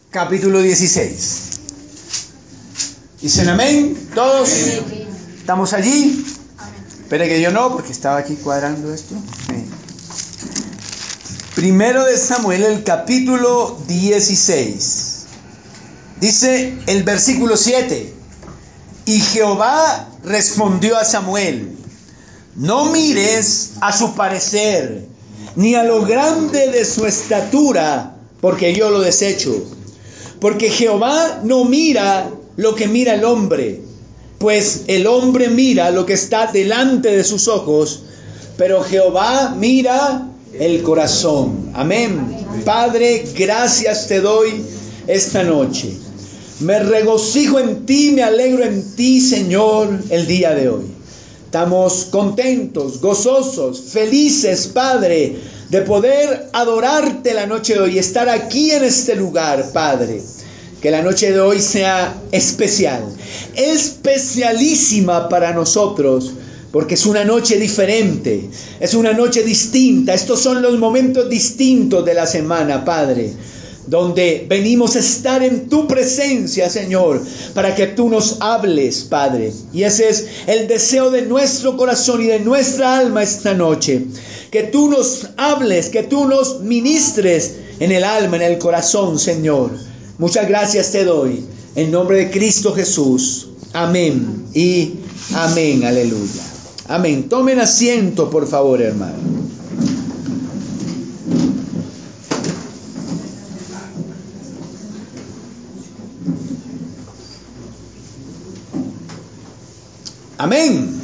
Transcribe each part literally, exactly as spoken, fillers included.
capítulo dieciséis. ¿Dicen amén? ¿Todos? ¿Estamos allí? Espere que yo no, porque estaba aquí cuadrando esto. Sí. Primero de Samuel, el capítulo dieciséis. Dice el versículo siete. Y Jehová respondió a Samuel: no mires a su parecer, ni a lo grande de su estatura, porque yo lo desecho. Porque Jehová no mira lo que mira el hombre, pues el hombre mira lo que está delante de sus ojos, pero Jehová mira el corazón. Amén. Padre, gracias te doy esta noche. Me regocijo en ti, me alegro en ti, Señor, el día de hoy. Estamos contentos, gozosos, felices, Padre, de poder adorarte la noche de hoy, estar aquí en este lugar, Padre. Que la noche de hoy sea especial, especialísima para nosotros, porque es una noche diferente, es una noche distinta. Estos son los momentos distintos de la semana, Padre, donde venimos a estar en tu presencia, Señor, para que tú nos hables, Padre. Y ese es el deseo de nuestro corazón y de nuestra alma esta noche. Que tú nos hables, que tú nos ministres en el alma, en el corazón, Señor. Muchas gracias te doy, en nombre de Cristo Jesús. Amén y amén. Aleluya. Amén. Tomen asiento, por favor, hermano. Amén.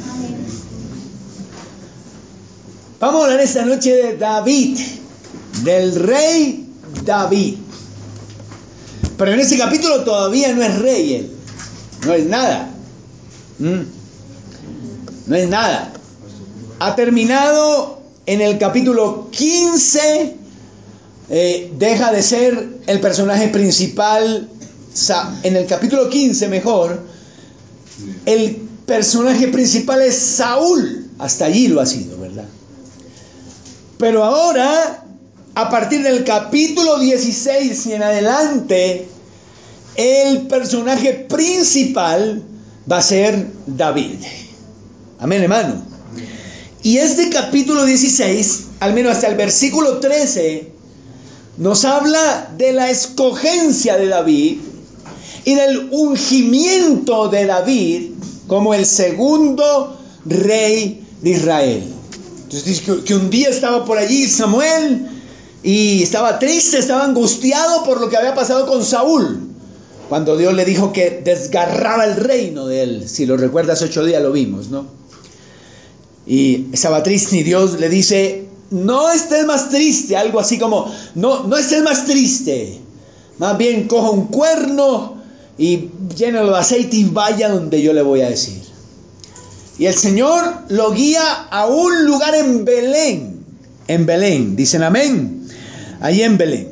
Vamos a hablar esta noche de David, del rey David. Pero en este capítulo todavía no es rey él. No es nada. ¿Mm? No es nada. Ha terminado en el capítulo quince. Eh, deja de ser el personaje principal. En el capítulo quince, mejor, el personaje principal es Saúl. Hasta allí lo ha sido, ¿verdad? Pero ahora, a partir del capítulo dieciséis y en adelante, el personaje principal va a ser David. Amén, hermano. Y este capítulo dieciséis, al menos hasta el versículo trece, nos habla de la escogencia de David y del ungimiento de David como el segundo rey de Israel. Entonces dice que, que un día estaba por allí Samuel y estaba triste, estaba angustiado por lo que había pasado con Saúl, cuando Dios le dijo que desgarraba el reino de él. Si lo recuerdas, ocho días lo vimos, ¿no? Y estaba triste y Dios le dice: no estés más triste, algo así como, no, no estés más triste, más bien coja un cuerno y llénalo de aceite y vaya donde yo le voy a decir. Y el Señor lo guía a un lugar en Belén, en Belén, dicen amén, allí en Belén.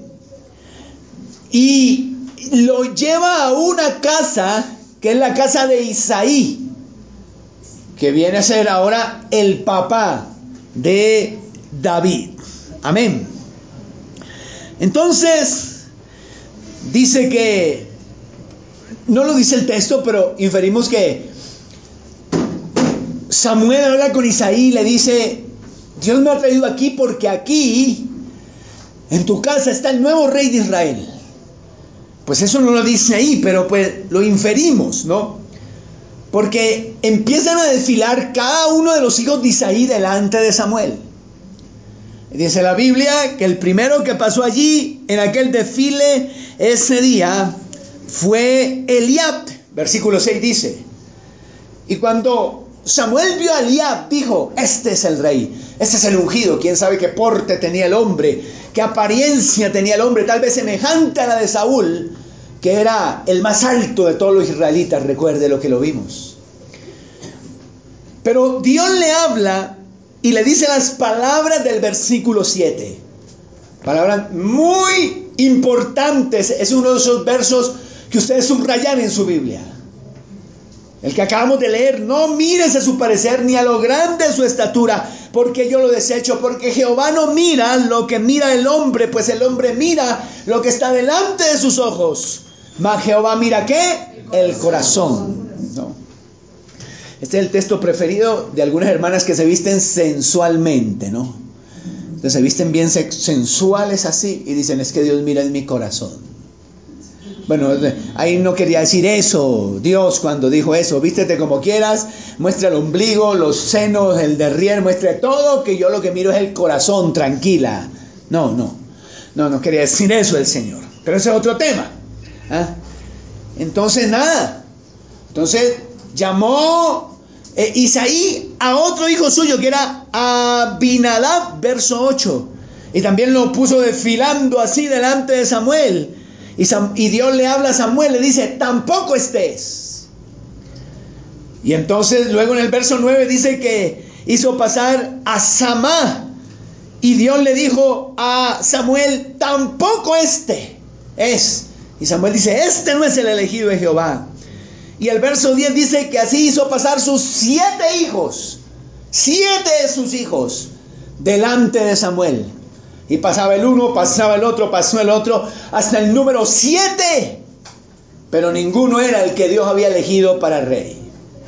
Y lo lleva a una casa, que es la casa de Isaí, que viene a ser ahora el papá de David. Amén. Entonces, dice que, no lo dice el texto, pero inferimos que Samuel habla con Isaí y le dice: Dios me ha traído aquí porque aquí, en tu casa, está el nuevo rey de Israel. Pues eso no lo dice ahí, pero pues lo inferimos, ¿no? Porque empiezan a desfilar cada uno de los hijos de Isaí delante de Samuel. Dice la Biblia que el primero que pasó allí en aquel desfile ese día fue Eliab. Versículo seis dice: y cuando Samuel vio a Eliab, dijo: este es el rey, este es el ungido. Quién sabe qué porte tenía el hombre, qué apariencia tenía el hombre, tal vez semejante a la de Saúl, que era el más alto de todos los israelitas. Recuerde lo que lo vimos. Pero Dios le habla y le dice las palabras del versículo siete. Palabras muy importantes. Es uno de esos versos que ustedes subrayan en su Biblia. el que acabamos de leer, no mires a su parecer ni a lo grande de su estatura, porque yo lo desecho, porque Jehová no mira lo que mira el hombre, pues el hombre mira lo que está delante de sus ojos, mas Jehová mira ¿qué? El corazón. No. Este es el texto preferido de algunas hermanas que se visten sensualmente, ¿no? Entonces se visten bien sensuales así y dicen, es que Dios mira en mi corazón. Bueno, ahí no quería decir eso Dios cuando dijo eso, vístete como quieras, muestra el ombligo, los senos, el derrier, muestra todo, que yo lo que miro es el corazón, tranquila. No, no, no, no quería decir eso el Señor, pero ese es otro tema. ¿Ah? Entonces nada, entonces llamó eh, Isaí a otro hijo suyo que era Abinadab, verso ocho, y también lo puso desfilando así delante de Samuel. Y, Sam, y Dios le habla a Samuel, le dice, tampoco estés. Y entonces luego en el verso nueve dice que hizo pasar a Samá. Y Dios le dijo a Samuel, tampoco este es. Y Samuel dice, este no es el elegido de Jehová. Y el verso diez dice que así hizo pasar sus siete hijos, siete de sus hijos, delante de Samuel. Y pasaba el uno, pasaba el otro, pasó el otro, hasta el número siete. Pero ninguno era el que Dios había elegido para rey.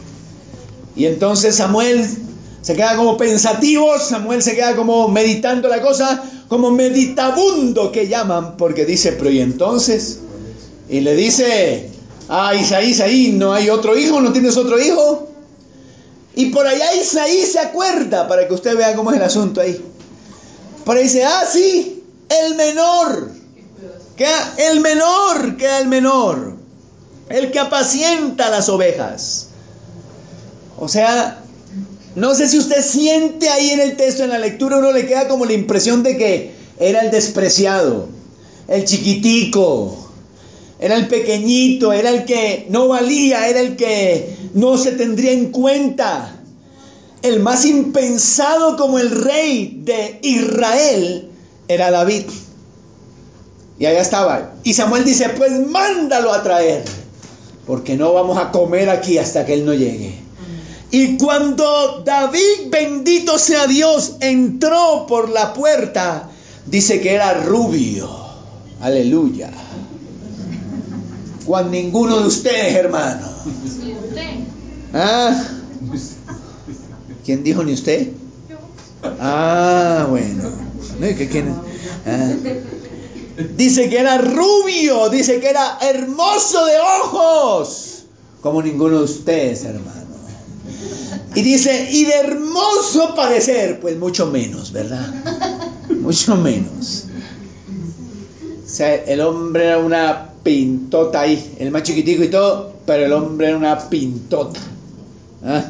Y entonces Samuel se queda como pensativo, Samuel se queda como meditando la cosa, como meditabundo que llaman, porque dice, pero ¿y entonces? Y le dice, ah, Isaí, Isaí, ¿no hay otro hijo? ¿No tienes otro hijo? Y por allá Isaí se acuerda, para que usted vea cómo es el asunto ahí. Pero dice, ah, sí, el menor, queda el menor, queda el menor, el que apacienta las ovejas. O sea, no sé si usted siente ahí en el texto, en la lectura, uno le queda como la impresión de que era el despreciado, el chiquitico, era el pequeñito, era el que no valía, era el que no se tendría en cuenta. El más impensado como el rey de Israel era David. Y allá estaba. Y Samuel dice, pues mándalo a traer, porque no vamos a comer aquí hasta que él no llegue. Y cuando David, bendito sea Dios, entró por la puerta, dice que era rubio. Aleluya. Cuando ninguno de ustedes, hermano. ¿Ah? ¿Quién dijo ni usted? Ah, bueno. ¿Qué, quién? Ah. Dice que era rubio, dice que era hermoso de ojos, como ninguno de ustedes, hermano. Y dice, y de hermoso parecer, pues mucho menos, ¿verdad? Mucho menos. O sea, el hombre era una pintota ahí, el más chiquitico y todo, pero el hombre era una pintota. ¿Ah?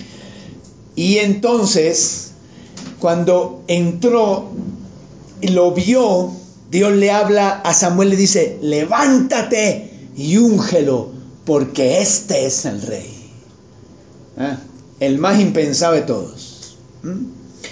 Y entonces, cuando entró y lo vio, Dios le habla a Samuel, le dice, levántate y úngelo, porque este es el rey. ¿Ah? El más impensado de todos. ¿Mm?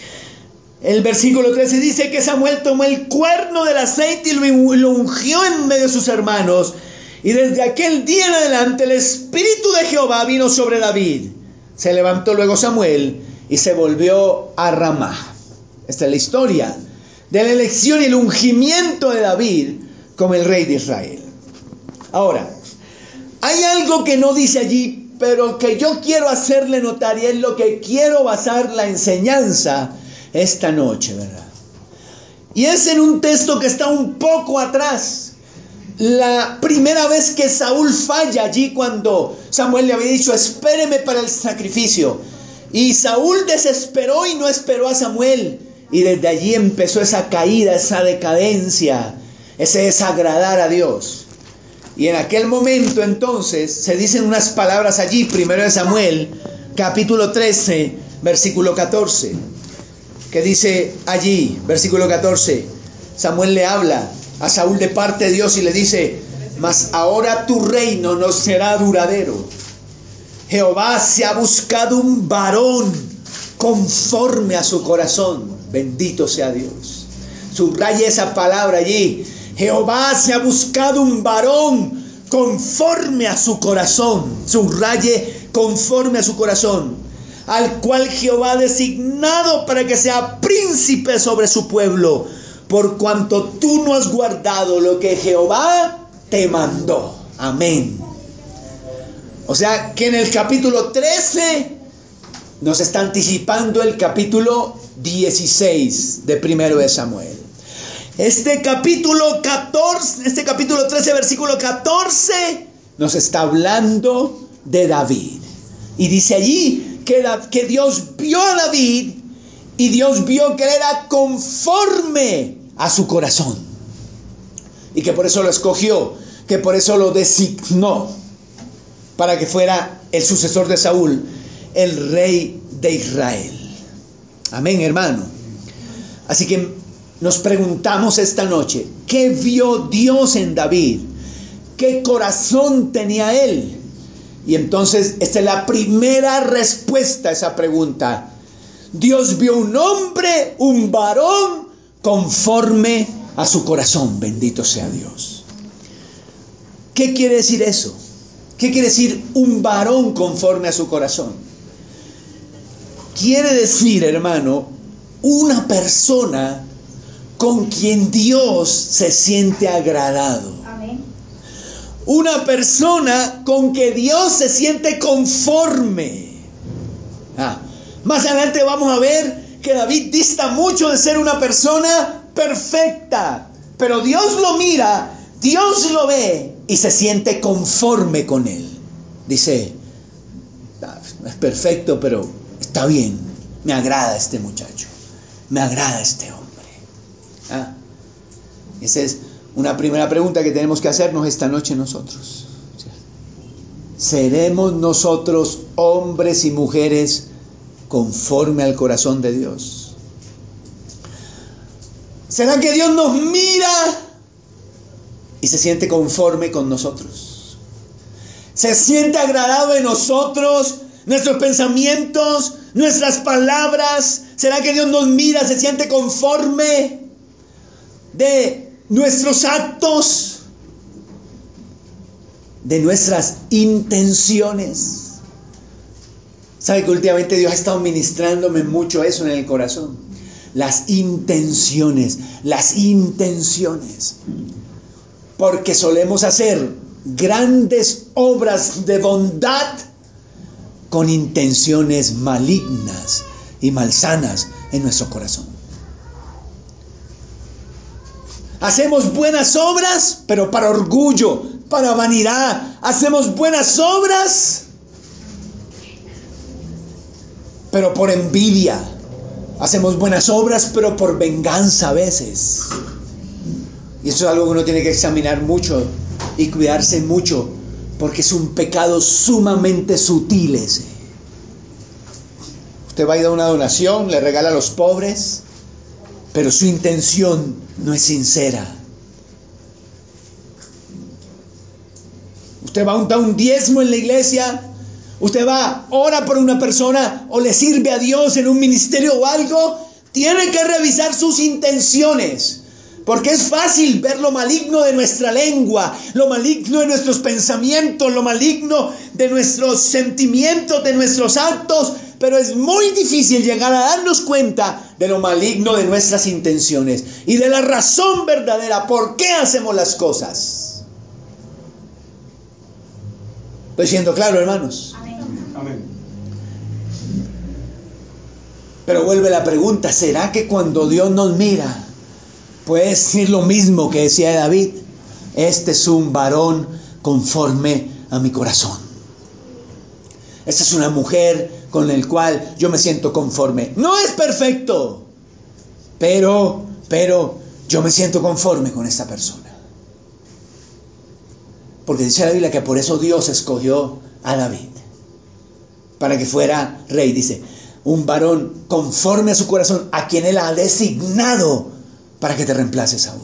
El versículo trece dice que Samuel tomó el cuerno del aceite y lo ungió en medio de sus hermanos. Y desde aquel día en adelante el Espíritu de Jehová vino sobre David. Se levantó luego Samuel y se volvió a Ramá. Esta es la historia de la elección y el ungimiento de David como el rey de Israel. Ahora, hay algo que no dice allí, pero que yo quiero hacerle notar, y es lo que quiero basar la enseñanza esta noche, ¿verdad? Y es en un texto que está un poco atrás. La primera vez que Saúl falla, allí cuando Samuel le había dicho, espéreme para el sacrificio. Y Saúl desesperó y no esperó a Samuel. Y desde allí empezó esa caída, esa decadencia, ese desagradar a Dios. Y en aquel momento entonces se dicen unas palabras allí, primero de Samuel, capítulo trece, versículo catorce. Que dice allí, versículo catorce, Samuel le habla a Saúl de parte de Dios y le dice, mas ahora tu reino no será duradero. Jehová se ha buscado un varón conforme a su corazón. Bendito sea Dios. Subraya esa palabra allí. Jehová se ha buscado un varón conforme a su corazón, subraye, conforme a su corazón, al cual Jehová ha designado para que sea príncipe sobre su pueblo, por cuanto tú no has guardado lo que Jehová te mandó. Amén. O sea que en el capítulo trece nos está anticipando el capítulo dieciséis de Primero de Samuel. Este capítulo catorce, este capítulo trece, versículo catorce, nos está hablando de David. Y dice allí que, que Dios vio a David y Dios vio que él era conforme a su corazón. Y que por eso lo escogió, que por eso lo designó para que fuera el sucesor de Saúl, el rey de Israel. Amén, hermano. Así que nos preguntamos esta noche, ¿qué vio Dios en David? ¿Qué corazón tenía él? Y entonces esta es la primera respuesta a esa pregunta. Dios vio un hombre, un varón, conforme a su corazón. Bendito sea Dios. ¿Qué quiere decir eso? ¿Qué quiere decir un varón conforme a su corazón? Quiere decir, hermano, una persona con quien Dios se siente agradado. Amén. Una persona con que Dios se siente conforme. Ah, más adelante vamos a ver que David dista mucho de ser una persona perfecta, pero Dios lo mira, Dios lo ve y se siente conforme con él. Dice, no es perfecto, pero está bien, me agrada este muchacho, me agrada este hombre. Ah, esa es una primera pregunta que tenemos que hacernos esta noche nosotros. ¿Seremos nosotros hombres y mujeres conforme al corazón de Dios? ¿Será que Dios nos mira y se siente conforme con nosotros? ¿Se siente agradado de nosotros, nuestros pensamientos, nuestras palabras? ¿Será que Dios nos mira, se siente conforme de nuestros actos, de nuestras intenciones? ¿Sabe que últimamente Dios ha estado ministrándome mucho eso en el corazón? Las intenciones, las intenciones. Porque solemos hacer grandes obras de bondad con intenciones malignas y malsanas en nuestro corazón. Hacemos buenas obras, pero para orgullo, para vanidad. Hacemos buenas obras, pero por envidia. Hacemos buenas obras, pero por venganza a veces. Y eso es algo que uno tiene que examinar mucho y cuidarse mucho, porque es un pecado sumamente sutil ese. Usted va a ir a una donación, le regala a los pobres, pero su intención no es sincera. Usted va a untar un diezmo en la iglesia, usted va, ora por una persona o le sirve a Dios en un ministerio o algo, tiene que revisar sus intenciones. Porque es fácil ver lo maligno de nuestra lengua, lo maligno de nuestros pensamientos, lo maligno de nuestros sentimientos, de nuestros actos, pero es muy difícil llegar a darnos cuenta de lo maligno de nuestras intenciones y de la razón verdadera por qué hacemos las cosas. ¿Estoy siendo claro, hermanos? Amén. Amén. Pero vuelve la pregunta, ¿será que cuando Dios nos mira puede decir lo mismo que decía David? Este es un varón conforme a mi corazón. Esta es una mujer con la cual yo me siento conforme. No es perfecto, pero, pero yo me siento conforme con esta persona. Porque dice la Biblia que por eso Dios escogió a David, para que fuera rey. Dice, un varón conforme a su corazón, a quien él ha designado para que te reemplace Saúl.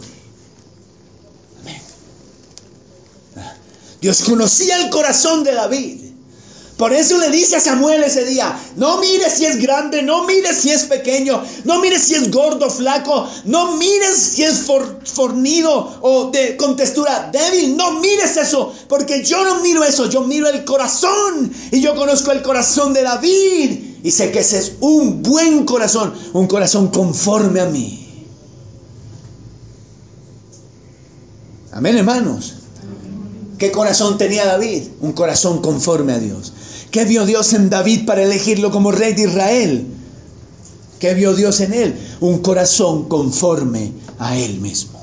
Amén. Dios conocía el corazón de David. Por eso le dice a Samuel ese día, no mires si es grande, no mires si es pequeño, no mires si es gordo, flaco, no mires si es for, fornido o de, con textura débil, no mires eso, porque yo no miro eso, yo miro el corazón, y yo conozco el corazón de David, y sé que ese es un buen corazón, un corazón conforme a mí. Amén, hermanos. ¿Qué corazón tenía David? Un corazón conforme a Dios. ¿Qué vio Dios en David para elegirlo como rey de Israel? ¿Qué vio Dios en él? Un corazón conforme a él mismo.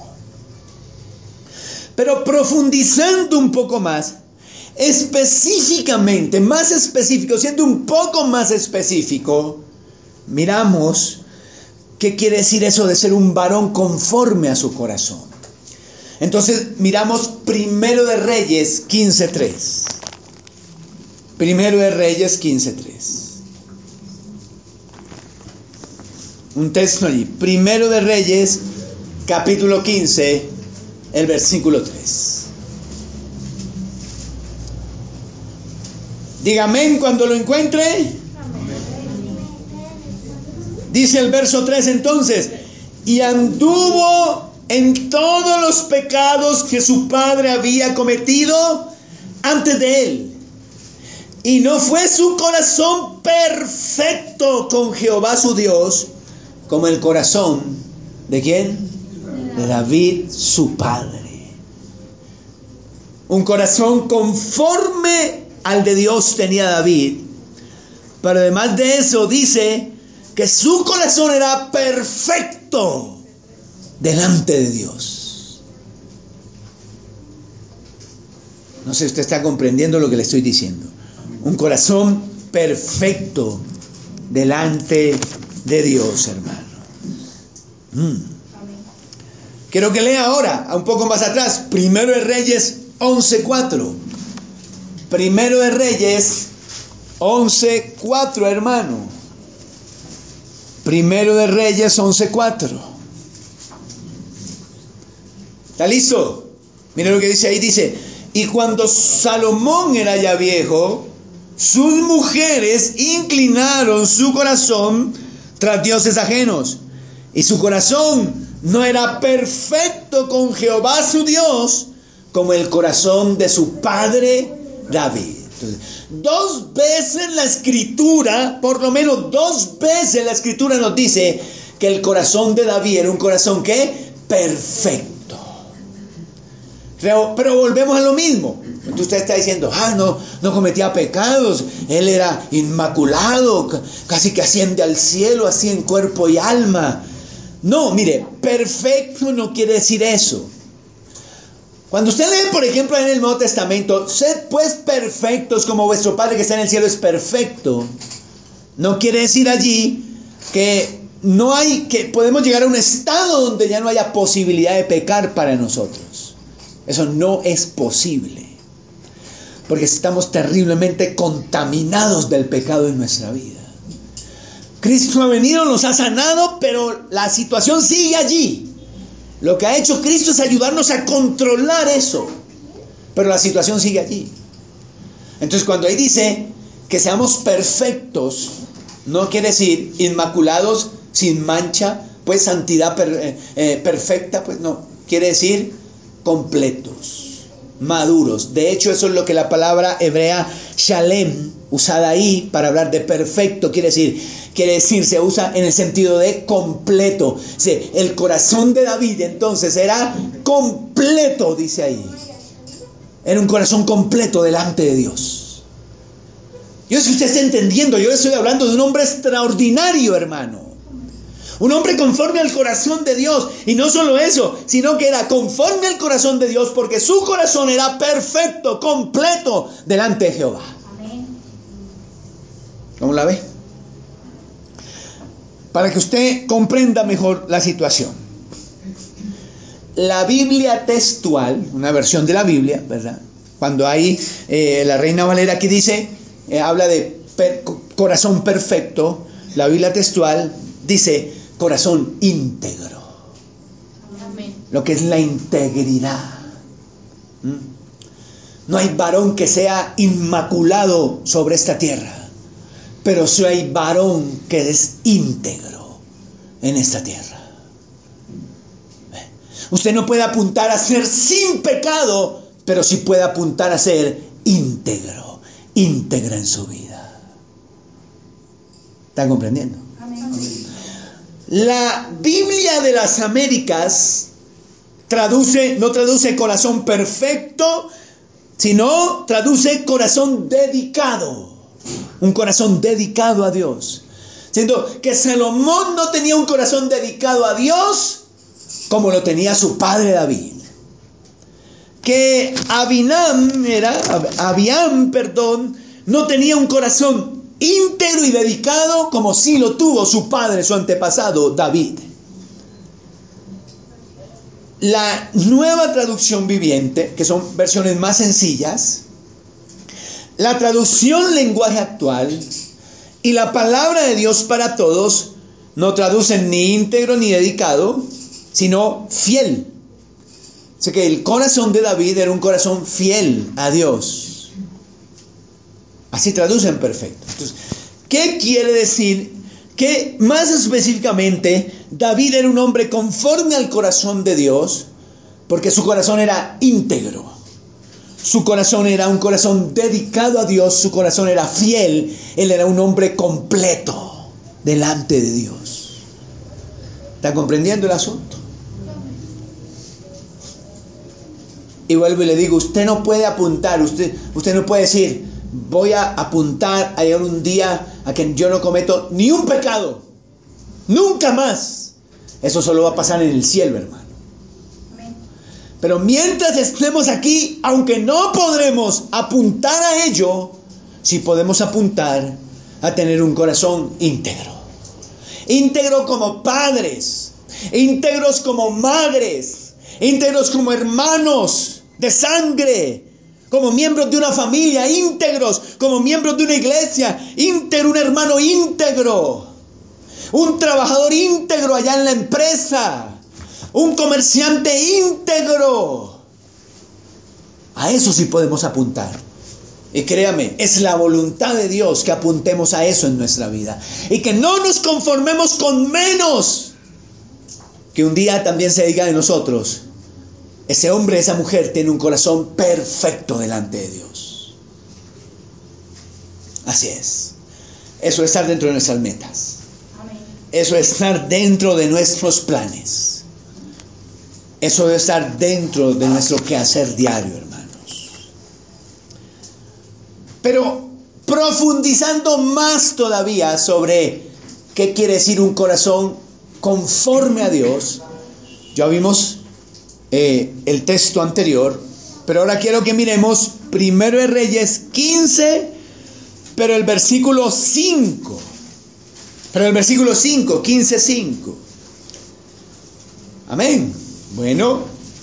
Pero profundizando un poco más, específicamente, más específico, siendo un poco más específico, miramos qué quiere decir eso de ser un varón conforme a su corazón. Entonces miramos Primero de Reyes quince tres. Primero de Reyes quince tres. Un texto allí. Primero de Reyes, capítulo quince, el versículo tres. Diga amén cuando lo encuentre. Dice el verso tres entonces, y anduvo en todos los pecados que su padre había cometido antes de él. Y no fue su corazón perfecto con Jehová su Dios, como el corazón ¿de quién? De David su padre. Un corazón conforme al de Dios tenía David. Pero además de eso dice que su corazón era perfecto delante de Dios. No sé si usted está comprendiendo lo que le estoy diciendo. Un corazón perfecto delante de Dios, hermano. Mm. Quiero que lea ahora, un poco más atrás, Primero de Reyes once cuatro. Primero de Reyes once cuatro, hermano. Primero de Reyes once cuatro. ¿Está listo? Mira lo que dice ahí, dice, y cuando Salomón era ya viejo, sus mujeres inclinaron su corazón tras dioses ajenos, y su corazón no era perfecto con Jehová su Dios, como el corazón de su padre David. Entonces, dos veces la escritura, por lo menos dos veces la escritura nos dice que el corazón de David era un corazón ¿qué? Perfecto. Pero, pero volvemos a lo mismo. Entonces usted está diciendo, ah, no, no cometía pecados, él era inmaculado, casi que asciende al cielo, así en cuerpo y alma. No, mire, perfecto no quiere decir eso. Cuando usted lee, por ejemplo, en el Nuevo Testamento, sed pues perfectos como vuestro Padre que está en el cielo es perfecto, no quiere decir allí que no hay, que podemos llegar a un estado donde ya no haya posibilidad de pecar para nosotros. Eso no es posible, porque estamos terriblemente contaminados del pecado en nuestra vida. Cristo ha venido, nos ha sanado, pero la situación sigue allí. Lo que ha hecho Cristo es ayudarnos a controlar eso, pero la situación sigue allí. Entonces cuando ahí dice que seamos perfectos, no quiere decir inmaculados, sin mancha, pues santidad per, eh, perfecta, pues no, quiere decir completos, maduros. De hecho, eso es lo que la palabra hebrea shalem, usada ahí para hablar de perfecto, quiere decir, quiere decir, se usa en el sentido de completo. Sí, el corazón de David entonces era completo, dice ahí. Era un corazón completo delante de Dios. Yo sé que usted está entendiendo, yo estoy hablando de un hombre extraordinario, hermano. Un hombre conforme al corazón de Dios. Y no solo eso, sino que era conforme al corazón de Dios porque su corazón era perfecto, completo delante de Jehová. Amén. ¿Cómo la ve? Para que usted comprenda mejor la situación. La Biblia textual, una versión de la Biblia, ¿verdad? Cuando hay eh, la Reina Valera que dice, eh, habla de per, corazón perfecto, la Biblia textual dice corazón íntegro. Amén. Lo que es la integridad. ¿Mm? No hay varón que sea inmaculado sobre esta tierra, pero sí hay varón que es íntegro en esta tierra. Usted no puede apuntar a ser sin pecado, pero sí puede apuntar a ser íntegro, íntegra en su vida. ¿Están comprendiendo? Amén. La Biblia de las Américas traduce, no traduce corazón perfecto, sino traduce corazón dedicado. Un corazón dedicado a Dios. Siendo que Salomón no tenía un corazón dedicado a Dios como lo tenía su padre David. Que Abinam era, Abiam, perdón, no tenía un corazón íntegro y dedicado como sí lo tuvo su padre, su antepasado David. La Nueva Traducción Viviente, que son versiones más sencillas, la traducción lenguaje actual y la palabra de Dios para todos no traducen ni íntegro ni dedicado, sino fiel. Así que el corazón de David era un corazón fiel a Dios. Así traducen perfecto. Entonces, ¿qué quiere decir? Que más específicamente David era un hombre conforme al corazón de Dios, porque su corazón era íntegro. Su corazón era un corazón dedicado a Dios, su corazón era fiel, él era un hombre completo delante de Dios. ¿Está comprendiendo el asunto? Y vuelvo y le digo, usted no puede apuntar, usted, usted no puede decir, voy a apuntar a llegar un día a que yo no cometo ni un pecado, nunca más. Eso solo va a pasar en el cielo, hermano. Pero mientras estemos aquí, aunque no podremos apuntar a ello, sí podemos apuntar a tener un corazón íntegro. Íntegro como padres, íntegros como madres, íntegros como hermanos de sangre, como miembros de una familia, íntegros como miembros de una iglesia, íntegro, un hermano íntegro, un trabajador íntegro allá en la empresa, un comerciante íntegro. A eso sí podemos apuntar. Y créame, es la voluntad de Dios que apuntemos a eso en nuestra vida. Y que no nos conformemos con menos. Que un día también se diga de nosotros, ese hombre, esa mujer tiene un corazón perfecto delante de Dios. Así es. Eso es estar dentro de nuestras metas. Eso es estar dentro de nuestros planes. Eso debe estar dentro de nuestro quehacer diario, hermanos. Pero profundizando más todavía sobre qué quiere decir un corazón conforme a Dios, ya vimos eh, el texto anterior, pero ahora quiero que miremos Primero de Reyes quince, pero el versículo cinco. Pero el versículo cinco, quince cinco. Amén. Bueno,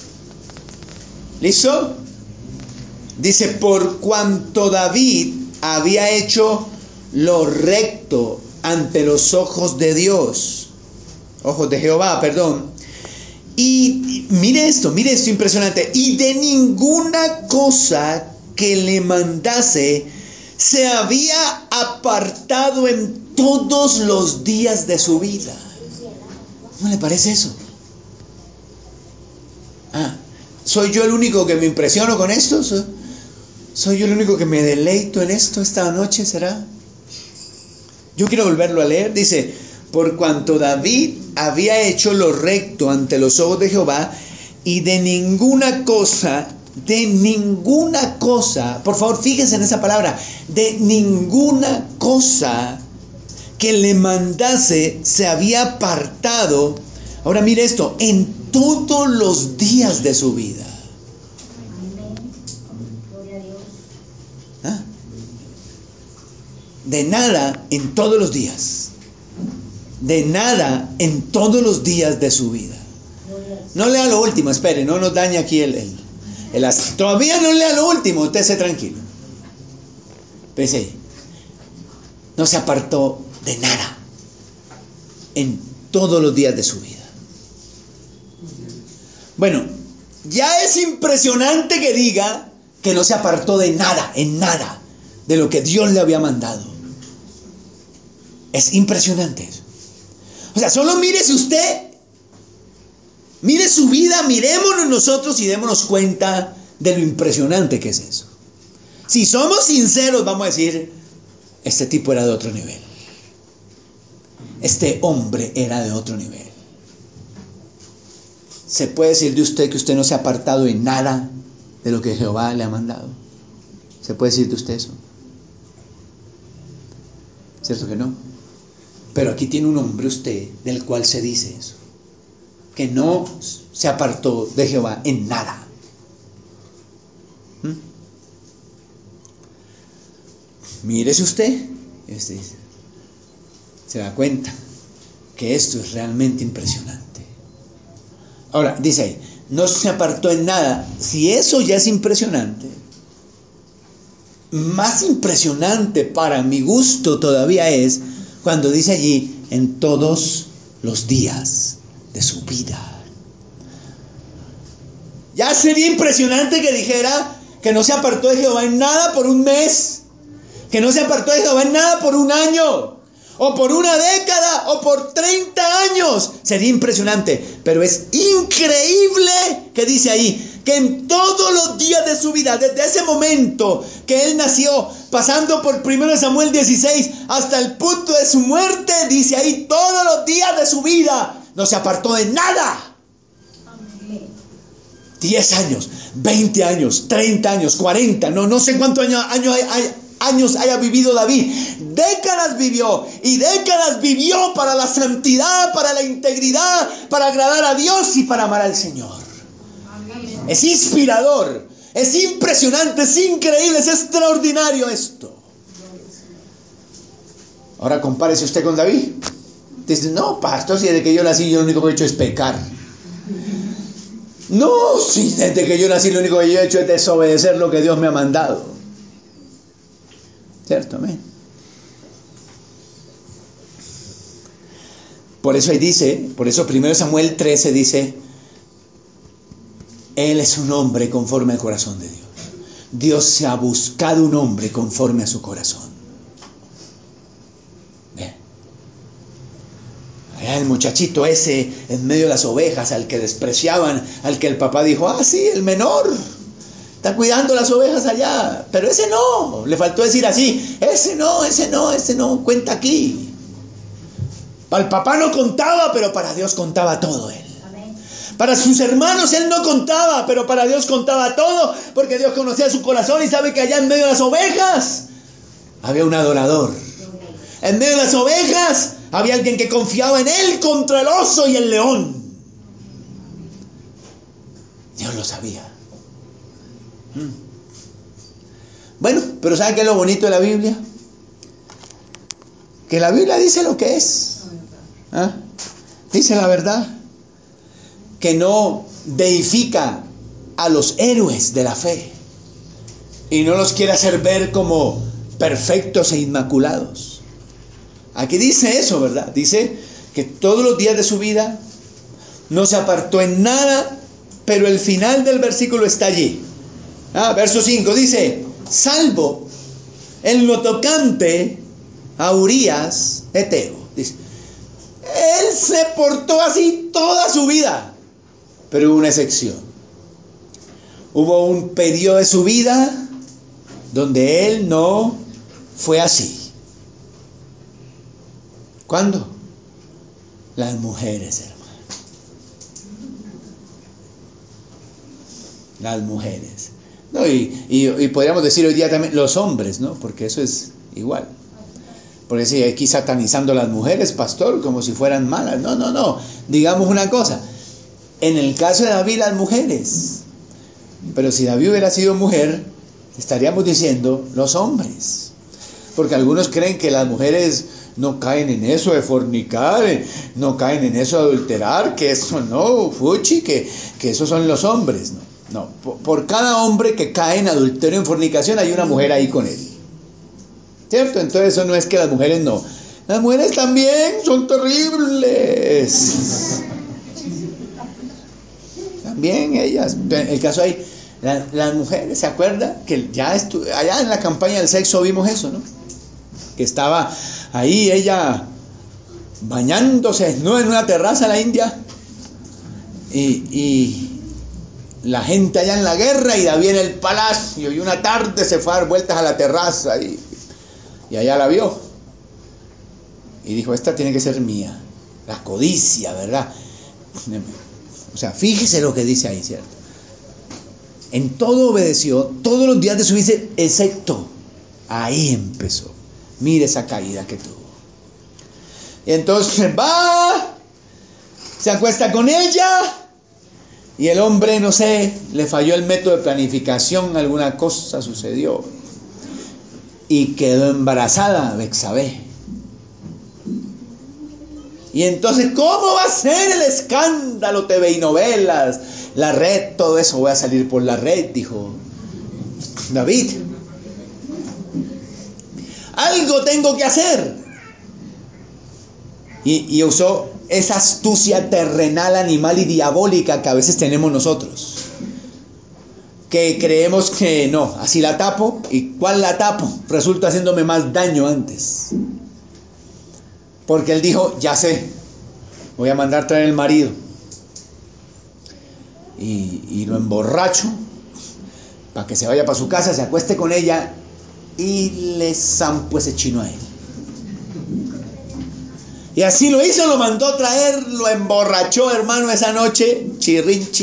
¿listo? Dice, por cuanto David había hecho lo recto ante los ojos de Dios, ojos de Jehová, perdón. Y, y mire esto, mire esto impresionante. Y de ninguna cosa que le mandase se había apartado en todos los días de su vida. ¿Cómo le parece eso? Ah, ¿soy yo el único que me impresiono con esto? ¿Soy, ¿Soy yo el único que me deleito en esto esta noche, será? Yo quiero volverlo a leer. Dice, por cuanto David había hecho lo recto ante los ojos de Jehová, y de ninguna cosa, de ninguna cosa, por favor fíjense en esa palabra, de ninguna cosa que le mandase se había apartado. Ahora mire esto, en todos los días de su vida. ¿Ah? De nada en todos los días. De nada en todos los días de su vida. No lea lo último, espere, no nos dañe aquí el, el, el, el todavía no lea lo último, usted se tranquilo. Pese, no se apartó de nada en todos los días de su vida. Bueno, ya es impresionante que diga que no se apartó de nada, en nada, de lo que Dios le había mandado. Es impresionante eso. O sea, solo mírese usted, mire su vida, mirémonos nosotros y démonos cuenta de lo impresionante que es eso. Si somos sinceros, vamos a decir, este tipo era de otro nivel. Este hombre era de otro nivel. ¿Se puede decir de usted que usted no se ha apartado en nada de lo que Jehová le ha mandado? ¿Se puede decir de usted eso? ¿Cierto que no? Pero aquí tiene un hombre usted del cual se dice eso, que no se apartó de Jehová en nada. ¿Mm? Mírese usted, este, se da cuenta que esto es realmente impresionante. Ahora, dice ahí, no se apartó en nada. Si eso ya es impresionante, más impresionante para mi gusto todavía es cuando dice allí, en todos los días de su vida. Ya sería impresionante que dijera que no se apartó de Jehová en nada por un mes, que no se apartó de Jehová en nada por un año, o por una década, o por treinta años. Sería impresionante, pero es increíble que dice ahí, que en todos los días de su vida, desde ese momento que él nació, pasando por primero Samuel dieciséis, hasta el punto de su muerte, dice ahí, todos los días de su vida, no se apartó de nada. diez años, veinte años, treinta años, cuarenta, no, no sé cuántos años, años, años haya vivido David. Décadas vivió, y décadas vivió para la santidad, para la integridad, para agradar a Dios y para amar al Señor. Amén. Es inspirador, es impresionante, es increíble, es extraordinario esto. Ahora compárese usted con David. Dice, no, pastor, si desde que yo nací yo lo único que he hecho es pecar. No, si desde que yo nací lo único que yo he hecho es desobedecer lo que Dios me ha mandado. ¿Cierto? Amén. Por eso ahí dice, por eso primero Samuel trece dice, Él es un hombre conforme al corazón de Dios. Dios se ha buscado un hombre conforme a su corazón. Bien. Allá el muchachito ese en medio de las ovejas, al que despreciaban, al que el papá dijo, ah, sí, el menor está cuidando las ovejas allá, pero ese no, le faltó decir así, ese no, ese no, ese no, cuenta aquí. Para el papá no contaba, pero para Dios contaba todo él. Amén. Para sus hermanos él no contaba, pero para Dios contaba todo, porque Dios conocía su corazón y sabe que allá en medio de las ovejas había un adorador. En medio de las ovejas había alguien que confiaba en él contra el oso y el león. Dios lo sabía. Bueno, pero ¿saben qué es lo bonito de la Biblia? Que la Biblia dice lo que es. ¿Ah? Dice la verdad, que no deifica a los héroes de la fe y no los quiere hacer ver como perfectos e inmaculados. Aquí dice eso, ¿verdad? Dice que todos los días de su vida no se apartó en nada, pero el final del versículo está allí. Ah, verso cinco dice, salvo en lo tocante a Urías Eteo. Dice, él se portó así toda su vida, pero hubo una excepción. Hubo un periodo de su vida donde él no fue así. ¿Cuándo? Las mujeres, hermano. Las mujeres. No, y, y, y podríamos decir hoy día también los hombres, ¿no? Porque eso es igual. Porque si aquí satanizando a las mujeres, pastor, como si fueran malas. No, no, no. Digamos una cosa. En el caso de David, las mujeres. Pero si David hubiera sido mujer, estaríamos diciendo los hombres. Porque algunos creen que las mujeres no caen en eso de fornicar, no caen en eso de adulterar, que eso no, fuchi, que, que esos son los hombres. No, no. Por, por cada hombre que cae en adulterio, en fornicación, hay una mujer ahí con él. ¿Cierto? Entonces eso no es que las mujeres no. Las mujeres también son terribles. También ellas. El caso ahí, La, las mujeres, ¿se acuerda? Que ya estu- allá en la campaña del sexo vimos eso, ¿no? Que estaba ahí ella bañándose, ¿no? En una terraza en la India. Y, y la gente allá en la guerra y David en el palacio. Y una tarde se fue a dar vueltas a la terraza y, y allá la vio. Y dijo, esta tiene que ser mía. La codicia, ¿verdad? O sea, fíjese lo que dice ahí, ¿cierto? En todo obedeció, todos los días de su vida, excepto, ahí empezó. Mire esa caída que tuvo. Y entonces va, se acuesta con ella, y el hombre, no sé, le falló el método de planificación, alguna cosa sucedió, y quedó embarazada Betsabé. Y entonces, ¿cómo va a ser el escándalo? T V y novelas, la red, todo eso, voy a salir por la red, dijo David. Algo tengo que hacer. Y, y usó esa astucia terrenal, animal y diabólica que a veces tenemos nosotros. Que creemos que no, así la tapo. ¿Y cuál la tapo? Resulta haciéndome más daño antes. Porque él dijo, ya sé, voy a mandar traer el marido. Y, y lo emborracho para que se vaya para su casa, se acueste con ella y le zampo ese chino a él. Y así lo hizo, lo mandó traer, lo emborrachó, hermano, esa noche, chirrinchi.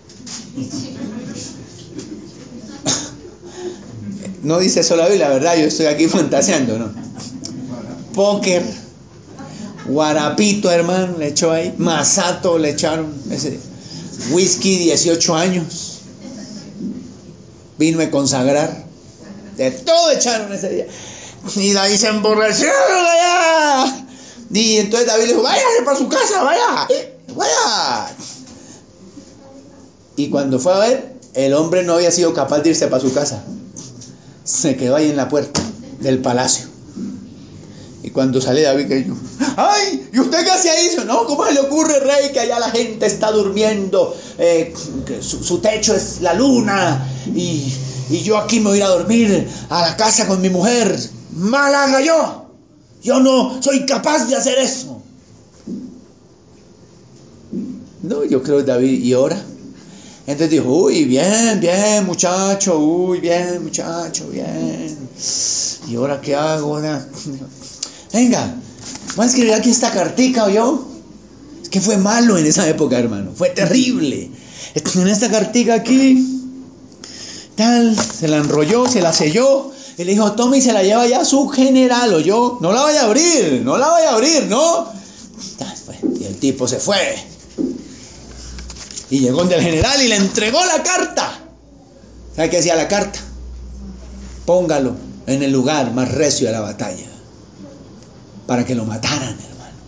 No dice eso la Biblia, ¿verdad? Yo estoy aquí fantaseando, ¿no? Póker, guarapito, hermano, le echó ahí. Masato le echaron, ese whisky, dieciocho años. Vino a consagrar. De todo echaron ese día. Y David se emborrachó allá. Y entonces David le dijo, váyase para su casa, vaya, vaya. Y cuando fue a ver, el hombre no había sido capaz de irse para su casa. Se quedó ahí en la puerta del palacio. Y cuando sale David, que dijo, ¡ay! ¿Y usted qué hacía eso? No, ¿cómo se le ocurre, rey, que allá la gente está durmiendo? Eh, que su, su techo es la luna. Y, y yo aquí me voy a ir a dormir a la casa con mi mujer. ¡Mal haga yo! Yo no soy capaz de hacer eso. No, yo creo que David, ¿y ahora? Entonces dijo, uy, bien, bien, muchacho, uy, bien, muchacho, bien. ¿Y ahora qué hago? Venga, voy a escribir aquí esta cartica, ¿oyó? Es que fue malo en esa época, hermano, fue terrible. En esta cartica aquí, tal, se la enrolló, se la selló, y le dijo, tome y se la lleva ya a su general, ¿oyó? No la vaya a abrir, no la vaya a abrir, ¿no? Y el tipo se fue. Y llegó donde el general y le entregó la carta. ¿Sabe qué decía la carta? Póngalo en el lugar más recio de la batalla, para que lo mataran, hermano,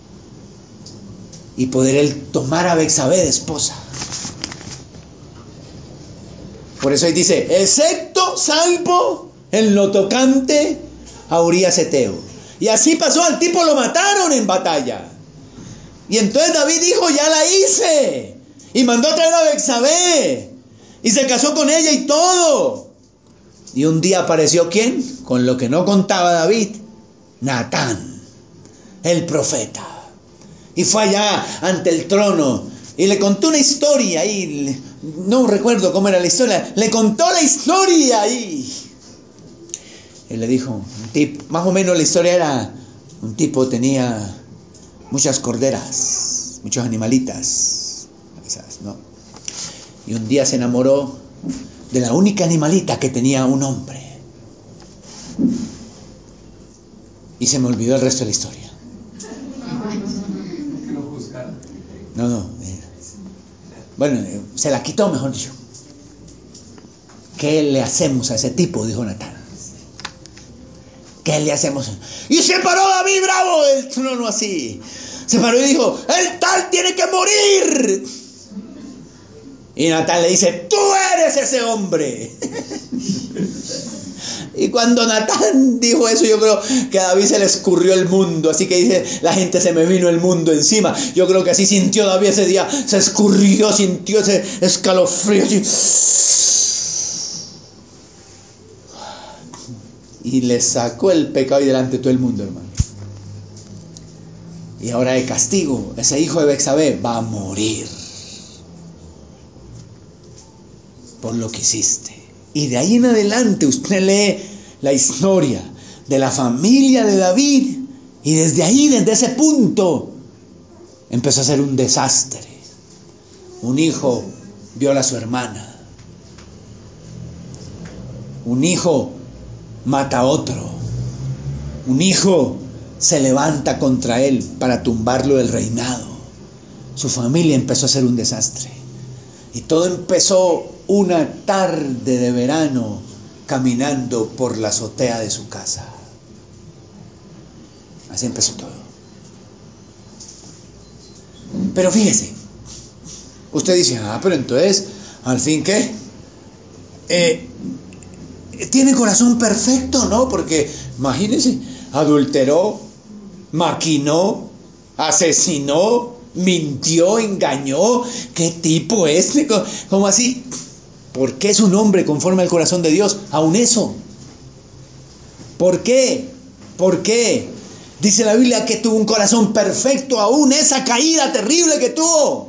y poder él tomar a Betsabé de esposa. Por eso ahí dice, excepto, salvo en lo tocante a Urías Eteo. Y así pasó, al tipo lo mataron en batalla. Y entonces David dijo, ya la hice. Y mandó a traer a Betsabé. Y se casó con ella y todo. Y un día apareció ¿quién? Con lo que no contaba David, Natán, el profeta. Y fue allá ante el trono y le contó una historia ahí. No recuerdo cómo era la historia. Le contó la historia ahí. Y le dijo, un tipo, más o menos la historia era, un tipo tenía muchas corderas, muchos animalitas, ¿sabes? ¿No? Y un día se enamoró de la única animalita que tenía un hombre. Y se me olvidó el resto de la historia. No, no. Eh, bueno, eh, se la quitó, mejor dicho. ¿Qué le hacemos a ese tipo? Dijo Natán. ¿Qué le hacemos? Y se paró David bravo del trono así. Se paró y dijo, el tal tiene que morir. Y Natán le dice, tú eres ese hombre. Y cuando Natán dijo eso, yo creo que a David se le escurrió el mundo. Así que dice, la gente, se me vino el mundo encima. Yo creo que así sintió David ese día. Se escurrió, sintió ese escalofrío. Así. y le sacó el pecado y delante de todo el mundo, hermano. Y ahora de castigo, ese hijo de Betsabé va a morir por lo que hiciste. Y de ahí en adelante usted lee la historia de la familia de David, y desde ahí, desde ese punto, empezó a ser un desastre. Un hijo viola a su hermana. Un hijo mata a otro. Un hijo se levanta contra él para tumbarlo del reinado. Su familia empezó a ser un desastre. Y todo empezó una tarde de verano caminando por la azotea de su casa. Así empezó todo. Pero fíjese, usted dice, ah, pero entonces, ¿al fin qué? Eh, ¿Tiene corazón perfecto? No, porque imagínense, adulteró, maquinó, asesinó, mintió, engañó. ¿Qué tipo es? ¿Cómo así? ¿Por qué es un hombre conforme al corazón de Dios? Aún eso. ¿Por qué? ¿Por qué? Dice la Biblia que tuvo un corazón perfecto, aún esa caída terrible que tuvo.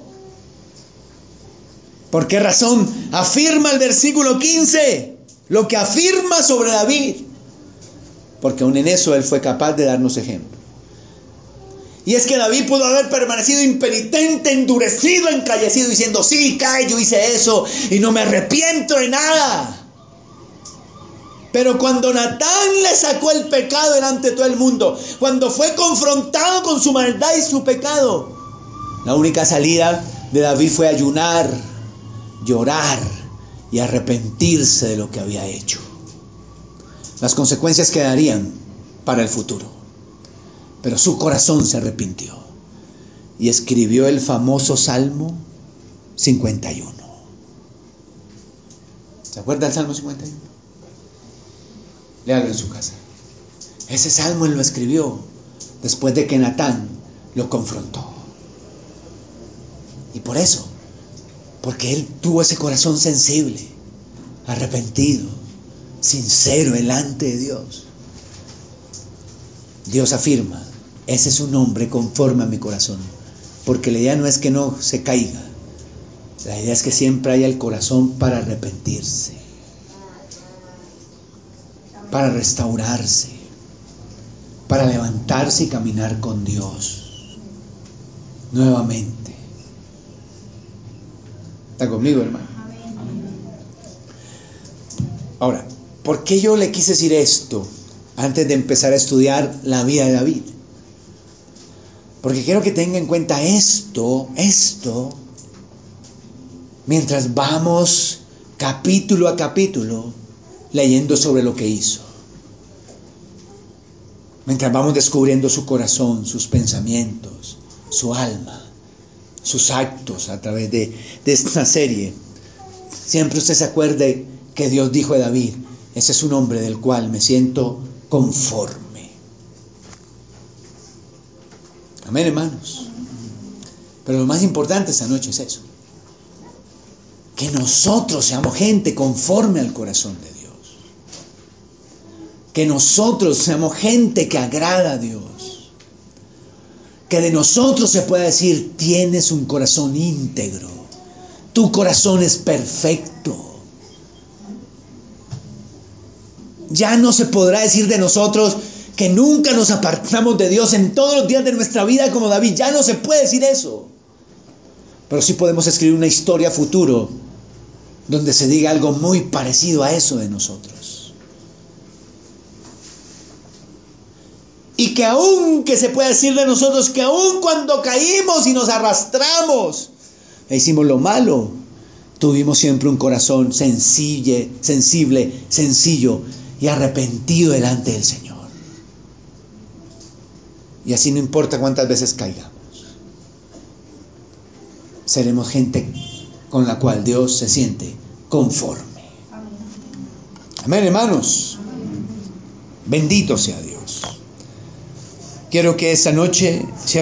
¿Por qué razón? Afirma el versículo quince, lo que afirma sobre David. Porque aún en eso él fue capaz de darnos ejemplo. Y es que David pudo haber permanecido impenitente, endurecido, encallecido, diciendo, sí, cae, yo hice eso y no me arrepiento de nada. Pero cuando Natán le sacó el pecado delante de todo el mundo, cuando fue confrontado con su maldad y su pecado, la única salida de David fue ayunar, llorar y arrepentirse de lo que había hecho. Las consecuencias quedarían para el futuro. Pero su corazón se arrepintió y escribió el famoso Salmo cincuenta y uno. ¿Se acuerda del Salmo cincuenta y uno? Léalo en su casa. Ese salmo él lo escribió después de que Natán lo confrontó. Y por eso, porque él tuvo ese corazón sensible, arrepentido, sincero delante de Dios. Dios afirma, ese es un hombre conforme a mi corazón. Porque la idea no es que no se caiga. La idea es que siempre haya el corazón para arrepentirse, para restaurarse, para levantarse y caminar con Dios nuevamente. ¿Está conmigo, hermano? Ahora, ¿por qué yo le quise decir esto antes de empezar a estudiar la vida de David? Porque quiero que tenga en cuenta esto, esto, mientras vamos capítulo a capítulo leyendo sobre lo que hizo. Mientras vamos descubriendo su corazón, sus pensamientos, su alma, sus actos a través de, de esta serie. Siempre usted se acuerde que Dios dijo de David, ese es un hombre del cual me siento conforme. Amén, hermanos. Pero lo más importante esta noche es eso. Que nosotros seamos gente conforme al corazón de Dios. Que nosotros seamos gente que agrada a Dios. Que de nosotros se pueda decir, tienes un corazón íntegro. Tu corazón es perfecto. Ya no se podrá decir de nosotros que nunca nos apartamos de Dios en todos los días de nuestra vida como David. Ya no se puede decir eso. Pero sí podemos escribir una historia futuro donde se diga algo muy parecido a eso de nosotros. Y que aún que se pueda decir de nosotros que aún cuando caímos y nos arrastramos e hicimos lo malo, tuvimos siempre un corazón sencille, sensible, sencillo y arrepentido delante del Señor. Y así no importa cuántas veces caigamos, seremos gente con la cual Dios se siente conforme. Amén, hermanos. Bendito sea Dios. Quiero que esta noche